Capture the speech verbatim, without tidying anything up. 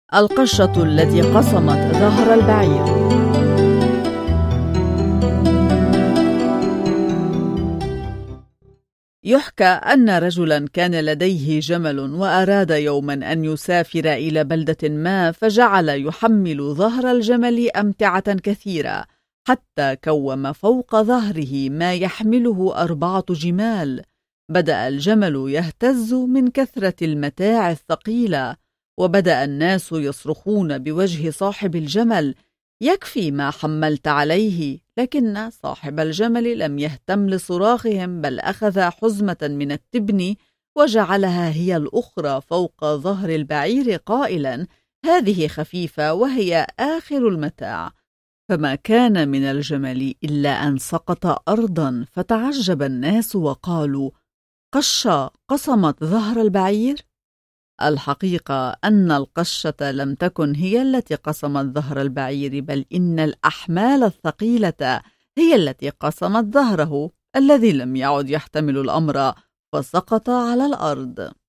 القشة التي قصمت ظهر البعير. يحكى أن رجلا كان لديه جمل وأراد يوما أن يسافر إلى بلدة ما، فجعل يحمل ظهر الجمل أمتعة كثيرة حتى كوم فوق ظهره ما يحمله أربعة جمال. بدأ الجمل يهتز من كثرة المتاع الثقيلة، وبدأ الناس يصرخون بوجه صاحب الجمل: يكفي ما حملت عليه. لكن صاحب الجمل لم يهتم لصراخهم، بل أخذ حزمة من التبن وجعلها هي الأخرى فوق ظهر البعير قائلا: هذه خفيفة وهي آخر المتاع. فما كان من الجمل إلا أن سقط أرضا، فتعجب الناس وقالوا: قشة قصمت ظهر البعير؟ الحقيقة أن القشة لم تكن هي التي قصمت ظهر البعير، بل إن الأحمال الثقيلة هي التي قصمت ظهره الذي لم يعد يحتمل الأمر، فسقط على الأرض.